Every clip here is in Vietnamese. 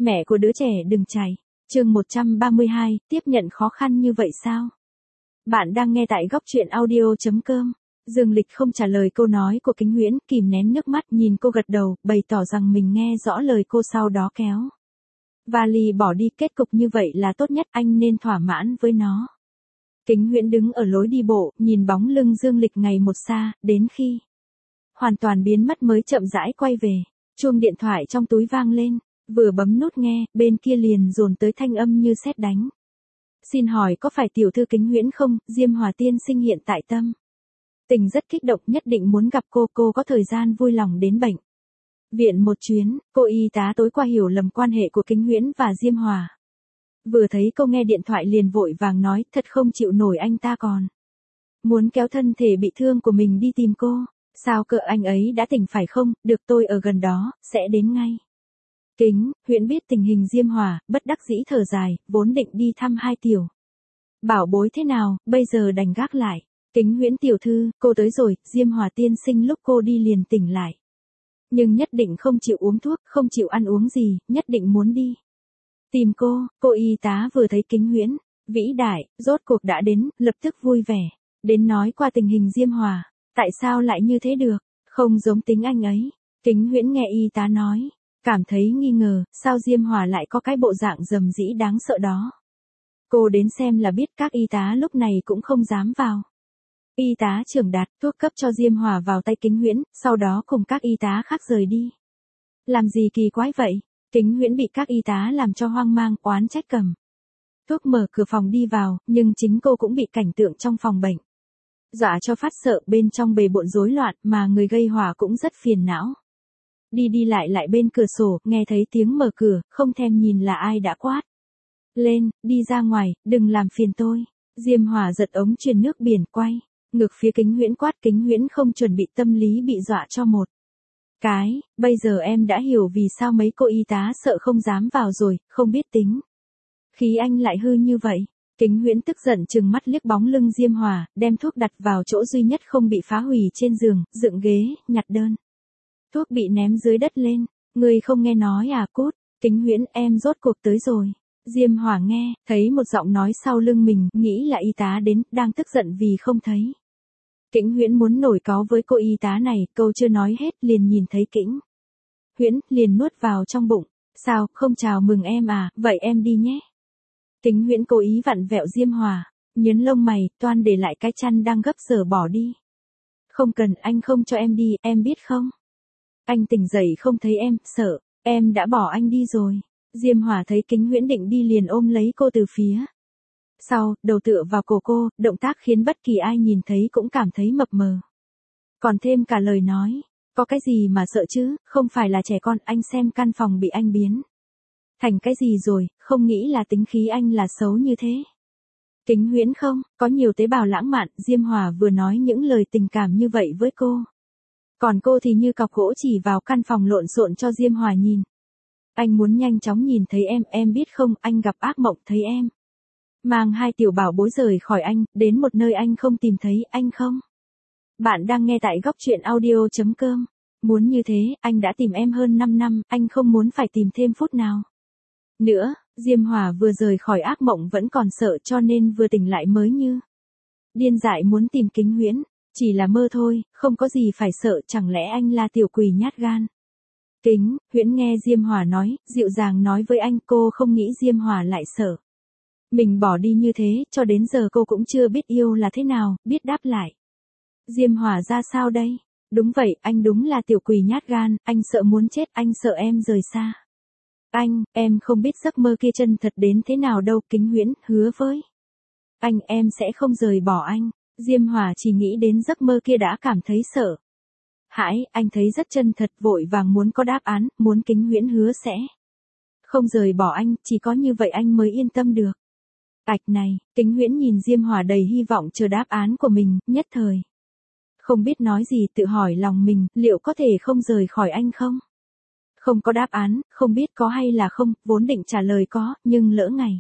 Mẹ của đứa trẻ đừng chạy. Chương 132, tiếp nhận khó khăn như vậy sao? Bạn đang nghe tại góc truyện audio.com. Dương Lịch không trả lời câu nói của Kính Huyễn, kìm nén nước mắt nhìn cô gật đầu, bày tỏ rằng mình nghe rõ lời cô, sau đó kéo vali bỏ đi. Kết cục như vậy là tốt nhất, anh nên thỏa mãn với nó. Kính Huyễn đứng ở lối đi bộ, nhìn bóng lưng Dương Lịch ngày một xa, đến khi hoàn toàn biến mất mới chậm rãi quay về. Chuông điện thoại trong túi vang lên, vừa bấm nút nghe, bên kia liền dồn tới thanh âm như sét đánh. Xin hỏi có phải tiểu thư Kính Huyễn không? Diêm Hòa tiên sinh hiện tại tâm tình rất kích động, nhất định muốn gặp cô có thời gian vui lòng đến bệnh viện một chuyến. Cô y tá tối qua hiểu lầm quan hệ của Kính Huyễn và Diêm Hòa. Vừa thấy cô nghe điện thoại liền vội vàng nói, thật không chịu nổi anh ta còn muốn kéo thân thể bị thương của mình đi tìm cô. Sao cơ, anh ấy đã tỉnh phải không? Được, tôi ở gần đó, sẽ đến ngay. Kính Huyễn biết tình hình Diêm Hòa, bất đắc dĩ thở dài, vốn định đi thăm hai tiểu bảo bối thế nào, bây giờ đành gác lại. Kính Huyễn tiểu thư, cô tới rồi. Diêm Hòa tiên sinh lúc cô đi liền tỉnh lại, nhưng nhất định không chịu uống thuốc, không chịu ăn uống gì, nhất định muốn đi tìm cô y tá vừa thấy Kính Huyễn vĩ đại, rốt cuộc đã đến, lập tức vui vẻ đến nói qua tình hình Diêm Hòa. Tại sao lại như thế được, không giống tính anh ấy. Kính Huyễn nghe y tá nói, cảm thấy nghi ngờ, sao Diêm Hòa lại có cái bộ dạng rầm rĩ đáng sợ đó. Cô đến xem là biết. Các y tá lúc này cũng không dám vào. Y tá trưởng đặt thuốc cấp cho Diêm Hòa vào tay Kính Huyễn, sau đó cùng các y tá khác rời đi. Làm gì kỳ quái vậy? Kính Huyễn bị các y tá làm cho hoang mang, oán trách cầm thuốc mở cửa phòng đi vào, nhưng chính cô cũng bị cảnh tượng trong phòng bệnh dọa cho phát sợ. Bên trong bề bộn rối loạn, mà người gây họa cũng rất phiền não. Đi lại bên cửa sổ, nghe thấy tiếng mở cửa, không thèm nhìn là ai đã quát lên, đi ra ngoài, đừng làm phiền tôi. Diêm Hòa giật ống truyền nước biển, quay ngược phía Kính Huyễn quát. Kính Huyễn không chuẩn bị tâm lý bị dọa cho một cái. Bây giờ em đã hiểu vì sao mấy cô y tá sợ không dám vào rồi, không biết tính khí anh lại hư như vậy. Kính Huyễn tức giận trừng mắt liếc bóng lưng Diêm Hòa, đem thuốc đặt vào chỗ duy nhất không bị phá hủy trên giường, dựng ghế, nhặt đơn thuốc bị ném dưới đất lên. Người không nghe nói à, cút. Kính Huyễn, em rốt cuộc tới rồi. Diêm Hòa nghe thấy một giọng nói sau lưng mình, nghĩ là y tá đến, đang tức giận vì không thấy. Kính Huyễn muốn nổi cáu với cô y tá này, câu chưa nói hết liền nhìn thấy Kính Huyễn, liền nuốt vào trong bụng. Sao, không chào mừng em à, vậy em đi nhé. Kính Huyễn cố ý vặn vẹo Diêm Hòa, nhớn lông mày, toan để lại cái chăn đang gấp giờ bỏ đi. Không cần, anh không cho em đi, em biết không? Anh tỉnh dậy không thấy em, sợ em đã bỏ anh đi rồi. Diêm Hòa thấy Kính Huyễn định đi liền ôm lấy cô từ phía sau, đầu tựa vào cổ cô, động tác khiến bất kỳ ai nhìn thấy cũng cảm thấy mập mờ. Còn thêm cả lời nói, có cái gì mà sợ chứ, không phải là trẻ con. Anh xem căn phòng bị anh biến thành cái gì rồi, không nghĩ là tính khí anh là xấu như thế. Kính Huyễn không có nhiều tế bào lãng mạn. Diêm Hòa vừa nói những lời tình cảm như vậy với cô, còn cô thì như cọc gỗ chỉ vào căn phòng lộn xộn cho Diêm Hòa nhìn. Anh muốn nhanh chóng nhìn thấy em biết không, anh gặp ác mộng thấy em mang hai tiểu bảo bối rời khỏi anh, đến một nơi anh không tìm thấy, anh không. Bạn đang nghe tại góc truyện audio.com. Muốn như thế, anh đã tìm em hơn 5 năm, anh không muốn phải tìm thêm phút nào nữa. Diêm Hòa vừa rời khỏi ác mộng vẫn còn sợ, cho nên vừa tỉnh lại mới như điên dại muốn tìm Kính Huyễn. Chỉ là mơ thôi, không có gì phải sợ, chẳng lẽ anh là tiểu quỷ nhát gan. Kính Huyễn nghe Diêm Hòa nói, dịu dàng nói với anh. Cô không nghĩ Diêm Hòa lại sợ mình bỏ đi như thế, cho đến giờ cô cũng chưa biết yêu là thế nào, biết đáp lại Diêm Hòa ra sao đây. Đúng vậy, anh đúng là tiểu quỷ nhát gan, anh sợ muốn chết, anh sợ em rời xa anh, em không biết giấc mơ kia chân thật đến thế nào đâu. Kính Huyễn hứa với anh em sẽ không rời bỏ anh. Diêm Hòa chỉ nghĩ đến giấc mơ kia đã cảm thấy sợ hãi, anh thấy rất chân thật, vội vàng muốn có đáp án, muốn Kính Huyễn hứa sẽ không rời bỏ anh, chỉ có như vậy anh mới yên tâm được. Ạch này, Kính Huyễn nhìn Diêm Hòa đầy hy vọng chờ đáp án của mình, nhất thời không biết nói gì, tự hỏi lòng mình, liệu có thể không rời khỏi anh không? Không có đáp án, không biết có hay là không, vốn định trả lời có, nhưng lỡ ngày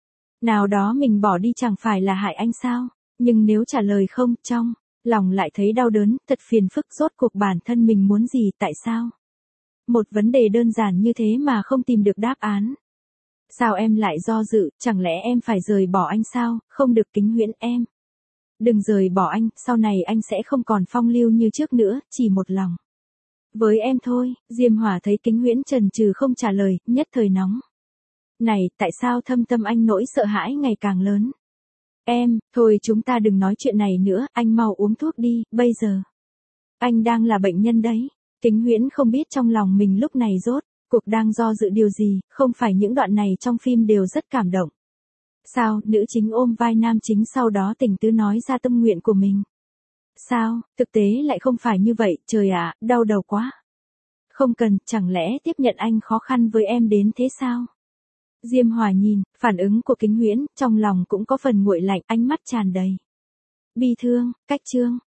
nào đó mình bỏ đi chẳng phải là hại anh sao? Nhưng nếu trả lời không, trong lòng lại thấy đau đớn, thật phiền phức. Rốt cuộc bản thân mình muốn gì, tại sao Một vấn đề đơn giản như thế mà không tìm được đáp án. Sao em lại do dự, chẳng lẽ em phải rời bỏ anh sao? Không được Kính Huyễn em. Đừng rời bỏ anh, sau này anh sẽ không còn phong lưu như trước nữa, chỉ một lòng. Với em thôi, Diêm Hòa thấy Kính Huyễn chần chừ không trả lời, nhất thời nóng. Này, tại sao thâm tâm anh nỗi sợ hãi ngày càng lớn? Em, thôi chúng ta đừng nói chuyện này nữa, anh mau uống thuốc đi, bây giờ. Anh đang là bệnh nhân đấy. Kính Huyễn không biết trong lòng mình lúc này rốt cuộc đang do dự điều gì, không phải những đoạn này trong phim đều rất cảm động. Sao, nữ chính ôm vai nam chính sau đó tình tứ nói ra tâm nguyện của mình. Sao, thực tế lại không phải như vậy, trời ạ, đau đầu quá. Không cần, chẳng lẽ tiếp nhận anh khó khăn với em đến thế sao? Diêm Hòa nhìn, phản ứng của Kính Huyễn, trong lòng cũng có phần nguội lạnh, ánh mắt tràn đầy bi thương, cách trương.